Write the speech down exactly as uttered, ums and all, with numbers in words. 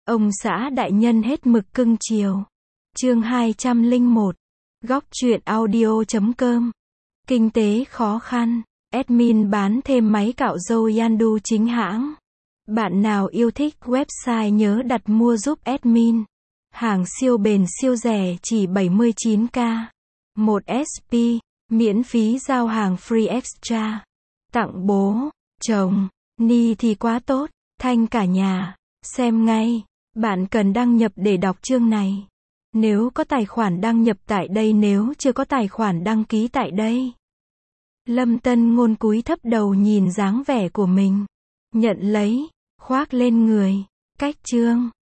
Ông xã đại nhân hết mực cưng chiều. Chương hai trăm lẻ một. Góc truyện audio chấm com. Kinh tế khó khăn. Admin bán thêm máy cạo râu Yandu chính hãng. Bạn nào yêu thích website nhớ đặt mua giúp admin. Hàng siêu bền siêu rẻ chỉ bảy mươi chín k. một ét pê. Miễn phí giao hàng free extra. Tặng bố, chồng, ni thì quá tốt. Thanh cả nhà. Xem ngay. Bạn cần đăng nhập để đọc chương này. Nếu có tài khoản đăng nhập tại đây, nếu chưa có tài khoản đăng ký tại đây. Lâm Tân Ngôn cúi thấp đầu nhìn dáng vẻ của mình. Nhận lấy, khoác lên người. Cách chương.